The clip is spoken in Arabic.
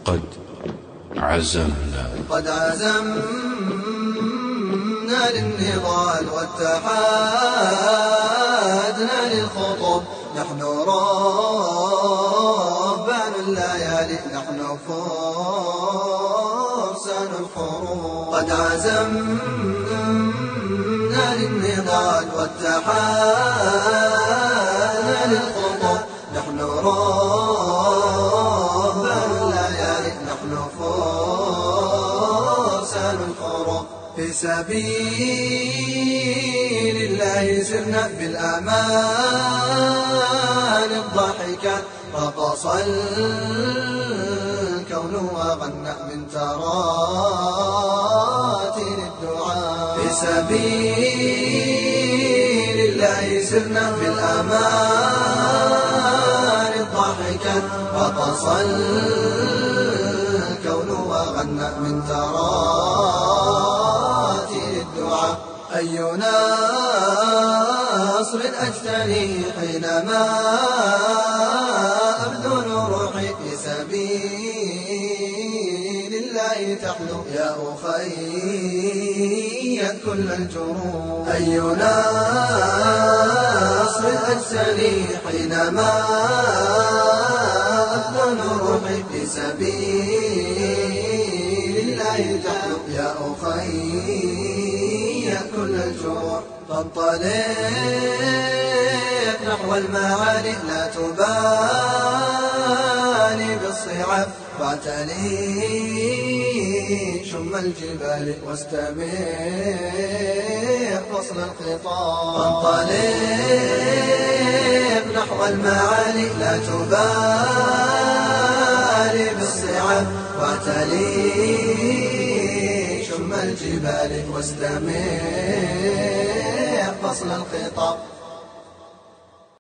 قد عزمنا للنضال واتحادنا للخطب. نحن رهبان الليالي، نحن فرسان الحروب. قد عزمنا للنضال واتحادنا للخطب. نحن رهبان الليالي، نحن فرسان الحروب. في سبيل الله سرنا بالآمال الضاحكات. رقص الكون وغنى من تراتيل الدعاء. في سبيل الله سرنا بالآمال الضاحكات. رقص الكون وغنى من تراتيل الدعاء. أي نصر أجتني حينما أبذل روحي في سبيل الله تحلو يا أخي كل الجروح. أي نصر أجتني حينما أبذل روحي في سبيل الله تحلو يا أخي كل الجروح. فانطلق نحو المعالي لا تبالي بالصعاب. واعتلي شم الجبال واستمع فصل الخطاب. فانطلق نحو المعالي لا تبالي بالصعاب. واعتلي شم الجبال واستمع فصل الخطاب.